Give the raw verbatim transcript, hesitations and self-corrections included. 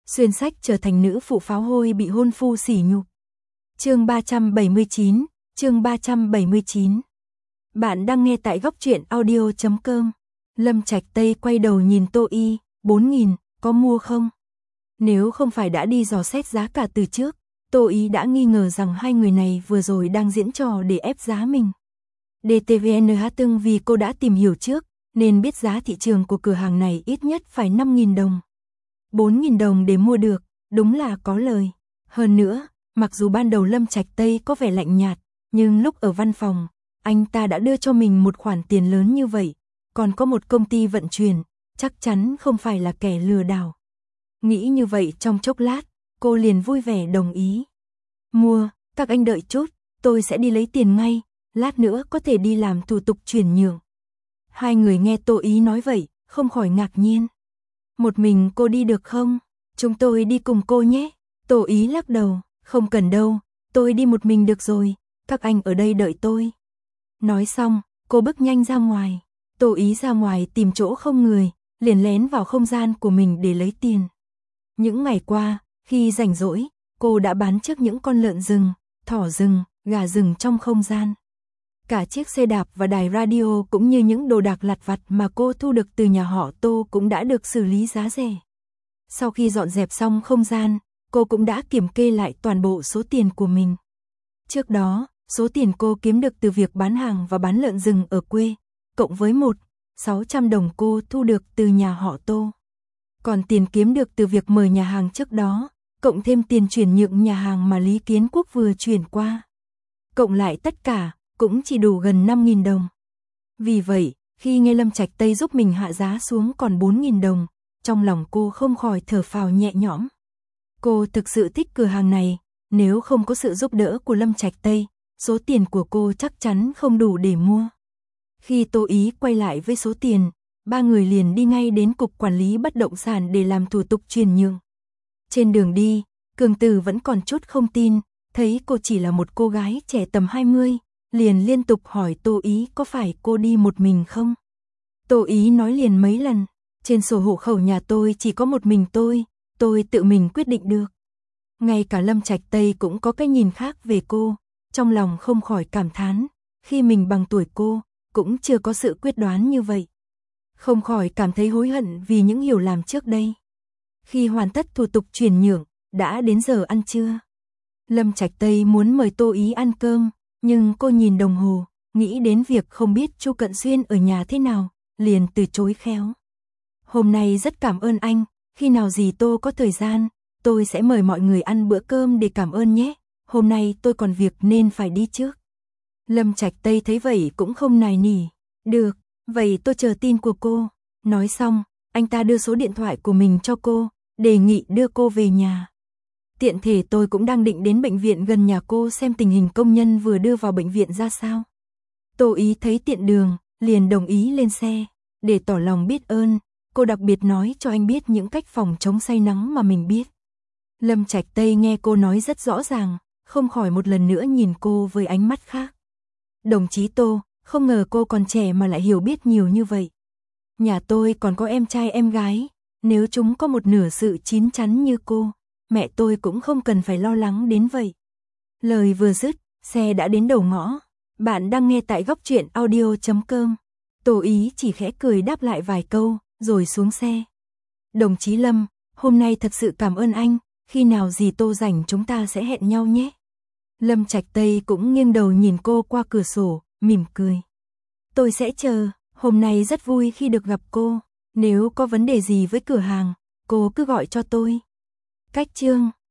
xuyên sách trở thành nữ phụ pháo hôi bị hôn phu sỉ nhục. Chương ba trăm bảy mươi chín, chương ba trăm bảy mươi chín. Bạn đang nghe tại góc truyện audio chấm com. Lâm Trạch Tây quay đầu nhìn Tô Y, bốn nghìn, có mua không? Nếu không phải đã đi dò xét giá cả từ trước, Tô Y đã nghi ngờ rằng hai người này vừa rồi đang diễn trò để ép giá mình. đê tê vê en hát tương vì cô đã tìm hiểu trước, nên biết giá thị trường của cửa hàng này ít nhất phải năm nghìn đồng. bốn nghìn đồng để mua được, đúng là có lời. Hơn nữa, mặc dù ban đầu Lâm Trạch Tây có vẻ lạnh nhạt, nhưng lúc ở văn phòng, anh ta đã đưa cho mình một khoản tiền lớn như vậy, còn có một công ty vận chuyển, chắc chắn không phải là kẻ lừa đảo. Nghĩ như vậy trong chốc lát, cô liền vui vẻ đồng ý. Mua, các anh đợi chút, tôi sẽ đi lấy tiền ngay, lát nữa có thể đi làm thủ tục chuyển nhượng. Hai người nghe Tô Ý nói vậy, không khỏi ngạc nhiên. Một mình cô đi được không? Chúng tôi đi cùng cô nhé. Tô Ý lắc đầu, không cần đâu, tôi đi một mình được rồi, các anh ở đây đợi tôi. Nói xong, cô bước nhanh ra ngoài. Tô Ý ra ngoài tìm chỗ không người, liền lén vào không gian của mình để lấy tiền. Những ngày qua, khi rảnh rỗi, cô đã bán trước những con lợn rừng, thỏ rừng, gà rừng trong không gian. Cả chiếc xe đạp và đài radio cũng như những đồ đạc lặt vặt mà cô thu được từ nhà họ Tô cũng đã được xử lý giá rẻ. Sau khi dọn dẹp xong không gian, cô cũng đã kiểm kê lại toàn bộ số tiền của mình. Trước đó, số tiền cô kiếm được từ việc bán hàng và bán lợn rừng ở quê, cộng với một nghìn sáu trăm đồng cô thu được từ nhà họ Tô. Còn tiền kiếm được từ việc mời nhà hàng trước đó, cộng thêm tiền chuyển nhượng nhà hàng mà Lý Kiến Quốc vừa chuyển qua. Cộng lại tất cả, cũng chỉ đủ gần năm nghìn đồng. Vì vậy, khi nghe Lâm Trạch Tây giúp mình hạ giá xuống còn bốn nghìn đồng, trong lòng cô không khỏi thở phào nhẹ nhõm. Cô thực sự thích cửa hàng này, nếu không có sự giúp đỡ của Lâm Trạch Tây, số tiền của cô chắc chắn không đủ để mua. Khi Tô Ý quay lại với số tiền, ba người liền đi ngay đến cục quản lý bất động sản để làm thủ tục chuyển nhượng. Trên đường đi, Cường Tử vẫn còn chút không tin, thấy cô chỉ là một cô gái trẻ tầm hai mươi, liền liên tục hỏi Tô Ý có phải cô đi một mình không. Tô Ý nói liền mấy lần, trên sổ hộ khẩu nhà tôi chỉ có một mình tôi, tôi tự mình quyết định được. Ngay cả Lâm Trạch Tây cũng có cái nhìn khác về cô, trong lòng không khỏi cảm thán, khi mình bằng tuổi cô, cũng chưa có sự quyết đoán như vậy. Không khỏi cảm thấy hối hận vì những hiểu lầm trước đây. Khi hoàn tất thủ tục chuyển nhượng, đã đến giờ ăn trưa. Lâm Trạch Tây muốn mời Tô Ý ăn cơm, nhưng cô nhìn đồng hồ, nghĩ đến việc không biết Chu Cận Xuyên ở nhà thế nào, liền từ chối khéo. Hôm nay rất cảm ơn anh, khi nào dì Tô có thời gian, tôi sẽ mời mọi người ăn bữa cơm để cảm ơn nhé, hôm nay tôi còn việc nên phải đi trước. Lâm Trạch Tây thấy vậy cũng không nài nỉ, được, vậy tôi chờ tin của cô. Nói xong, anh ta đưa số điện thoại của mình cho cô, đề nghị đưa cô về nhà. Tiện thể tôi cũng đang định đến bệnh viện gần nhà cô xem tình hình công nhân vừa đưa vào bệnh viện ra sao. Tô Ý thấy tiện đường, liền đồng ý lên xe. Để tỏ lòng biết ơn, cô đặc biệt nói cho anh biết những cách phòng chống say nắng mà mình biết. Lâm Trạch Tây nghe cô nói rất rõ ràng, không khỏi một lần nữa nhìn cô với ánh mắt khác. Đồng chí Tô, không ngờ cô còn trẻ mà lại hiểu biết nhiều như vậy. Nhà tôi còn có em trai em gái, nếu chúng có một nửa sự chín chắn như cô, mẹ tôi cũng không cần phải lo lắng đến vậy. Lời vừa dứt, xe đã đến đầu ngõ. Bạn đang nghe tại góc truyện audio chấm com. Tô Ý chỉ khẽ cười đáp lại vài câu, rồi xuống xe. Đồng chí Lâm, hôm nay thật sự cảm ơn anh, khi nào dì Tô rảnh chúng ta sẽ hẹn nhau nhé. Lâm Trạch Tây cũng nghiêng đầu nhìn cô qua cửa sổ, mỉm cười. Tôi sẽ chờ, hôm nay rất vui khi được gặp cô, nếu có vấn đề gì với cửa hàng, cô cứ gọi cho tôi. Cách chương